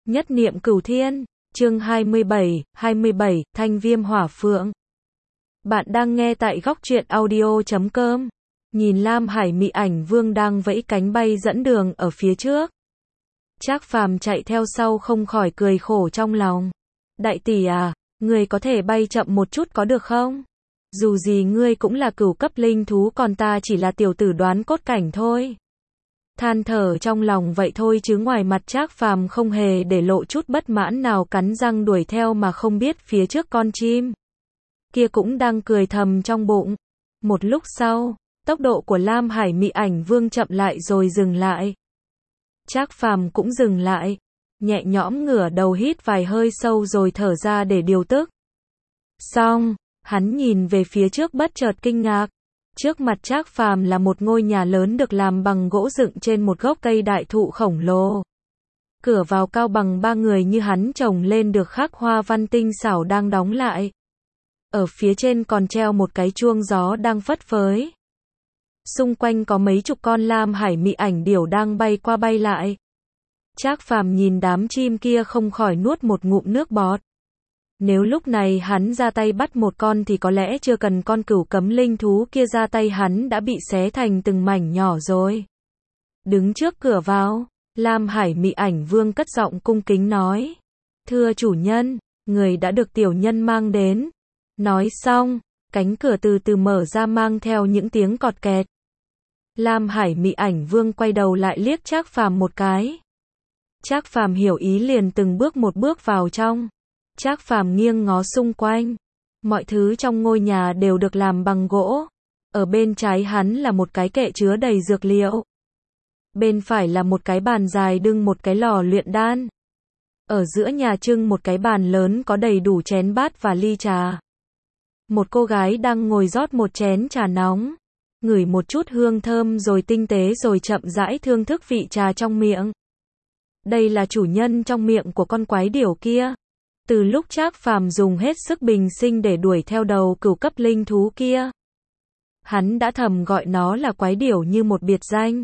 Nhất niệm cửu thiên, chương 27, Thanh viêm hỏa phượng. Bạn đang nghe tại góc truyện audio.com. Nhìn Lam Hải Mị Ảnh Vương đang vẫy cánh bay dẫn đường ở phía trước. Trác Phàm chạy theo sau không khỏi cười khổ trong lòng. Đại tỷ à, ngươi có thể bay chậm một chút có được không? Dù gì ngươi cũng là cửu cấp linh thú còn ta chỉ là tiểu tử đoán cốt cảnh thôi. Than thở trong lòng vậy thôi chứ ngoài mặt Trác Phàm không hề để lộ chút bất mãn nào, cắn răng đuổi theo mà không biết phía trước con chim kia cũng đang cười thầm trong bụng. Một lúc sau, tốc độ của Lam Hải Mị Ảnh Vương chậm lại rồi dừng lại. Trác Phàm cũng dừng lại, nhẹ nhõm ngửa đầu hít vài hơi sâu rồi thở ra để điều tức. Xong, hắn nhìn về phía trước bất chợt kinh ngạc. Trước mặt Trác Phàm là một ngôi nhà lớn được làm bằng gỗ dựng trên một gốc cây đại thụ khổng lồ. Cửa vào cao bằng ba người như hắn trồng lên được khắc hoa văn tinh xảo đang đóng lại. Ở phía trên còn treo một cái chuông gió đang phất phới. Xung quanh có mấy chục con Lam Hải Mị Ảnh điểu đang bay qua bay lại. Trác Phàm nhìn đám chim kia không khỏi nuốt một ngụm nước bọt. Nếu lúc này hắn ra tay bắt một con thì có lẽ chưa cần con cửu cấm linh thú kia ra tay hắn đã bị xé thành từng mảnh nhỏ rồi. Đứng trước cửa vào, Lam Hải Mị Ảnh Vương cất giọng cung kính nói. Thưa chủ nhân, người đã được tiểu nhân mang đến. Nói xong, cánh cửa từ từ mở ra mang theo những tiếng cọt kẹt. Lam Hải Mị Ảnh Vương quay đầu lại liếc Trác Phàm một cái. Trác Phàm hiểu ý liền từng bước một bước vào trong. Trác Phàm nghiêng ngó xung quanh. Mọi thứ trong ngôi nhà đều được làm bằng gỗ. Ở bên trái hắn là một cái kệ chứa đầy dược liệu. Bên phải là một cái bàn dài đựng một cái lò luyện đan. Ở giữa nhà trưng một cái bàn lớn có đầy đủ chén bát và ly trà. Một cô gái đang ngồi rót một chén trà nóng. Ngửi một chút hương thơm rồi tinh tế rồi chậm rãi thưởng thức vị trà trong miệng. Đây là chủ nhân trong miệng của con quái điểu kia. Từ lúc Trác Phàm dùng hết sức bình sinh để đuổi theo đầu cửu cấp linh thú kia, hắn đã thầm gọi nó là quái điểu như một biệt danh.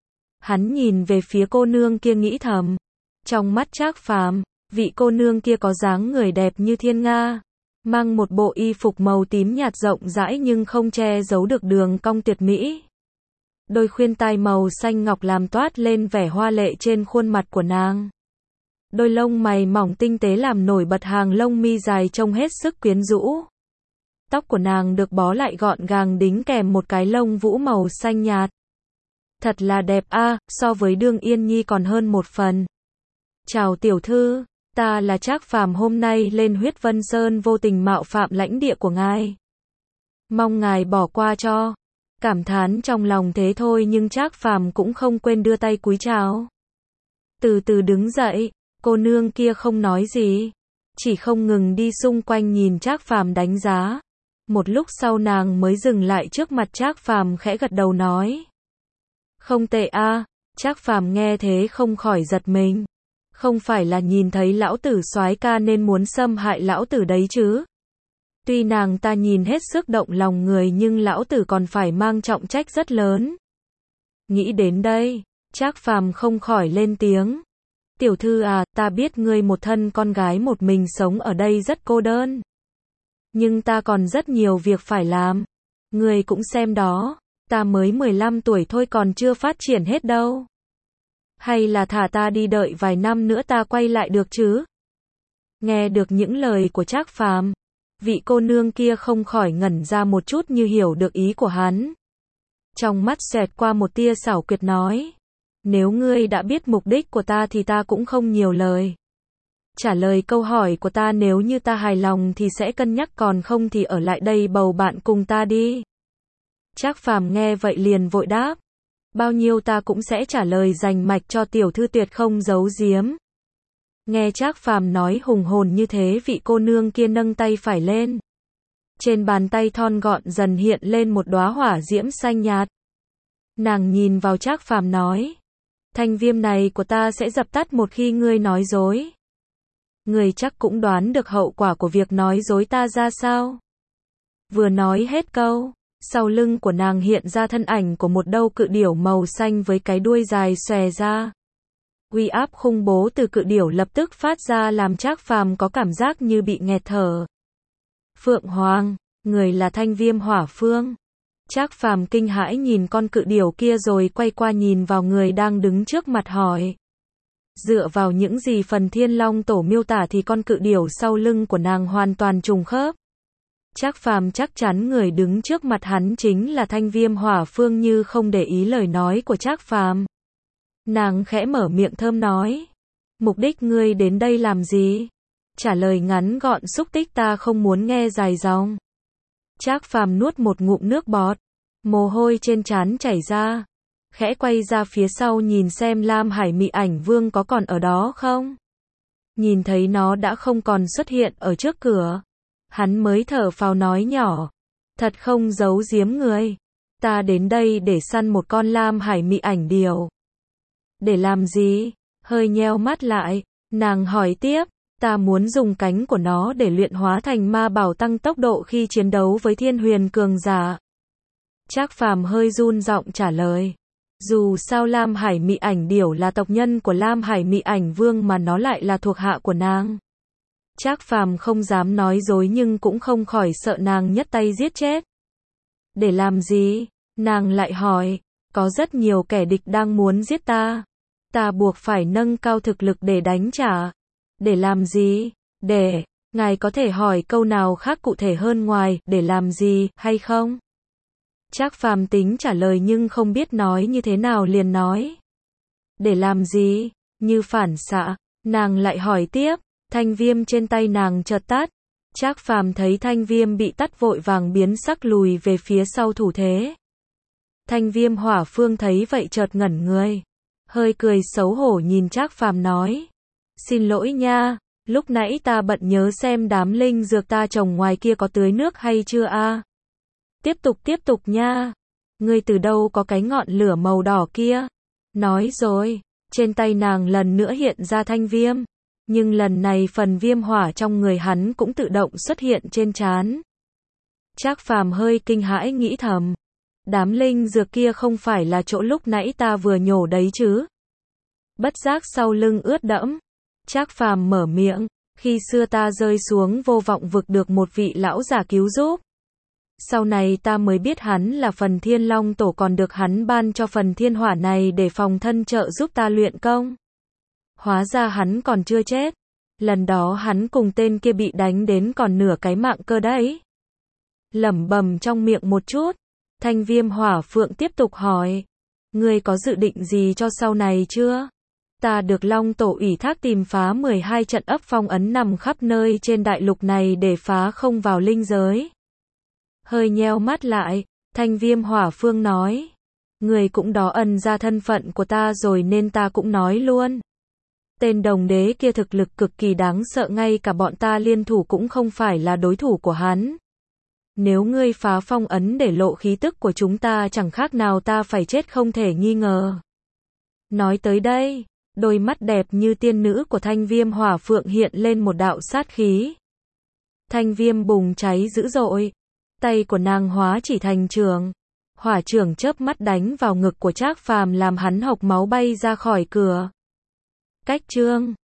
Hắn nhìn về phía cô nương kia nghĩ thầm. Trong mắt Trác Phàm, vị cô nương kia có dáng người đẹp như thiên nga, mang một bộ y phục màu tím nhạt rộng rãi nhưng không che giấu được đường cong tuyệt mỹ. Đôi khuyên tai màu xanh ngọc làm toát lên vẻ hoa lệ trên khuôn mặt của nàng. Đôi lông mày mỏng tinh tế làm nổi bật hàng lông mi dài trông hết sức quyến rũ. Tóc của nàng được bó lại gọn gàng đính kèm một cái lông vũ màu xanh nhạt. Thật là đẹp a, so với Đương Yên Nhi còn hơn một phần. Chào tiểu thư, ta là Trác Phàm, hôm nay lên Huyết Vân Sơn vô tình mạo phạm lãnh địa của ngài. Mong ngài bỏ qua cho. Cảm thán trong lòng thế thôi nhưng Trác Phàm cũng không quên đưa tay cúi chào. Từ từ đứng dậy. Cô nương kia không nói gì, chỉ không ngừng đi xung quanh nhìn Trác Phàm đánh giá. Một lúc sau nàng mới dừng lại trước mặt Trác Phàm khẽ gật đầu nói. Không tệ a. Trác Phàm nghe thế không khỏi giật mình. Không phải là nhìn thấy lão tử soái ca nên muốn xâm hại lão tử đấy chứ. Tuy nàng ta nhìn hết sức động lòng người nhưng lão tử còn phải mang trọng trách rất lớn. Nghĩ đến đây, Trác Phàm không khỏi lên tiếng. Tiểu thư à, ta biết ngươi một thân con gái một mình sống ở đây rất cô đơn. Nhưng ta còn rất nhiều việc phải làm. Ngươi cũng xem đó, ta mới 15 tuổi thôi còn chưa phát triển hết đâu. Hay là thả ta đi đợi vài năm nữa ta quay lại được chứ? Nghe được những lời của Trác Phàm, vị cô nương kia không khỏi ngẩn ra một chút như hiểu được ý của hắn. Trong mắt xẹt qua một tia xảo quyệt nói. Nếu ngươi đã biết mục đích của ta thì ta cũng không nhiều lời. Trả lời câu hỏi của ta, nếu như ta hài lòng thì sẽ cân nhắc, còn không thì ở lại đây bầu bạn cùng ta đi. Trác Phàm nghe vậy liền vội đáp. Bao nhiêu ta cũng sẽ trả lời rành mạch cho tiểu thư, tuyệt không giấu giếm. Nghe Trác Phàm nói hùng hồn như thế, vị cô nương kia nâng tay phải lên. Trên bàn tay thon gọn dần hiện lên một đóa hỏa diễm xanh nhạt. Nàng nhìn vào Trác Phàm nói. Thanh viêm này của ta sẽ dập tắt một khi ngươi nói dối. Ngươi chắc cũng đoán được hậu quả của việc nói dối ta ra sao? Vừa nói hết câu, sau lưng của nàng hiện ra thân ảnh của một đâu cự điểu màu xanh với cái đuôi dài xòe ra. uy áp khủng bố từ cự điểu lập tức phát ra làm Trác Phàm có cảm giác như bị nghẹt thở. Phượng Hoàng, người là Thanh Viêm Hỏa Phương. Trác Phàm kinh hãi nhìn con cự điểu kia rồi quay qua nhìn vào người đang đứng trước mặt hỏi. Dựa vào những gì phần Thiên Long Tổ miêu tả thì con cự điểu sau lưng của nàng hoàn toàn trùng khớp. Trác Phàm chắc chắn người đứng trước mặt hắn chính là Thanh Viêm Hỏa Phương như không để ý lời nói của Trác Phàm. Nàng khẽ mở miệng thơm nói. Mục đích ngươi đến đây làm gì? Trả lời ngắn gọn xúc tích, ta không muốn nghe dài dòng. Trác Phàm nuốt một ngụm nước bọt. Mồ hôi trên trán chảy ra. Khẽ quay ra phía sau nhìn xem Lam Hải Mị Ảnh Vương có còn ở đó không. Nhìn thấy nó đã không còn xuất hiện ở trước cửa. Hắn mới thở phào nói nhỏ. Thật không giấu giếm người. Ta đến đây để săn một con Lam Hải Mị Ảnh điểu. Để làm gì? Hơi nheo mắt lại, nàng hỏi tiếp. Ta muốn dùng cánh của nó để luyện hóa thành ma bảo tăng tốc độ khi chiến đấu với thiên huyền cường giả. Trác Phàm hơi run giọng trả lời. Dù sao Lam Hải Mị Ảnh điểu là tộc nhân của Lam Hải Mị Ảnh Vương mà nó lại là thuộc hạ của nàng. Trác Phàm không dám nói dối nhưng cũng không khỏi sợ nàng nhất tay giết chết. Để làm gì? Nàng lại hỏi. Có rất nhiều kẻ địch đang muốn giết ta. Ta buộc phải nâng cao thực lực để đánh trả. Để làm gì? Để, ngài có thể hỏi câu nào khác cụ thể hơn ngoài để làm gì hay không? Trác Phàm tính trả lời nhưng không biết nói như thế nào liền nói. Để làm gì? Như phản xạ, nàng lại hỏi tiếp. Thanh viêm trên tay nàng chợt tắt. Trác Phàm thấy thanh viêm bị tắt vội vàng biến sắc lùi về phía sau thủ thế. Thanh Viêm Hỏa Phương thấy vậy chợt ngẩn người. Hơi cười xấu hổ nhìn Trác Phàm nói. Xin lỗi nha, lúc nãy ta bận nhớ xem đám linh dược ta trồng ngoài kia có tưới nước hay chưa a. Tiếp tục nha. Ngươi từ đâu có cái ngọn lửa màu đỏ kia? Nói rồi, trên tay nàng lần nữa hiện ra thanh viêm. Nhưng lần này phần viêm hỏa trong người hắn cũng tự động xuất hiện trên trán. Trác Phàm hơi kinh hãi nghĩ thầm. Đám linh dược kia không phải là chỗ lúc nãy ta vừa nhổ đấy chứ? Bất giác sau lưng ướt đẫm. Trác Phàm mở miệng. Khi xưa ta rơi xuống vô vọng vực được một vị lão giả cứu giúp. Sau này ta mới biết hắn là phần Thiên Long Tổ, còn được hắn ban cho phần thiên hỏa này để phòng thân trợ giúp ta luyện công. Hóa ra hắn còn chưa chết. Lần đó hắn cùng tên kia bị đánh đến còn nửa cái mạng cơ đấy. Lẩm bẩm trong miệng một chút. Thanh Viêm Hỏa Phượng tiếp tục hỏi. Ngươi có dự định gì cho sau này chưa? Ta được Long Tổ ủy thác tìm phá 12 trận ấp phong ấn nằm khắp nơi trên đại lục này để phá không vào linh giới. Hơi nheo mắt lại, Thanh Viêm Hỏa Phương nói. Ngươi cũng đó ẩn ra thân phận của ta rồi nên ta cũng nói luôn. Tên đồng đế kia thực lực cực kỳ đáng sợ, ngay cả bọn ta liên thủ cũng không phải là đối thủ của hắn. Nếu ngươi phá phong ấn để lộ khí tức của chúng ta chẳng khác nào ta phải chết không thể nghi ngờ. Nói tới đây, đôi mắt đẹp như tiên nữ của Thanh Viêm Hỏa Phượng hiện lên một đạo sát khí. Thanh viêm bùng cháy dữ dội. Tay của nàng hóa chỉ thành trường. Hỏa trường chớp mắt đánh vào ngực của Trác Phàm làm hắn hộc máu bay ra khỏi cửa. Cách chương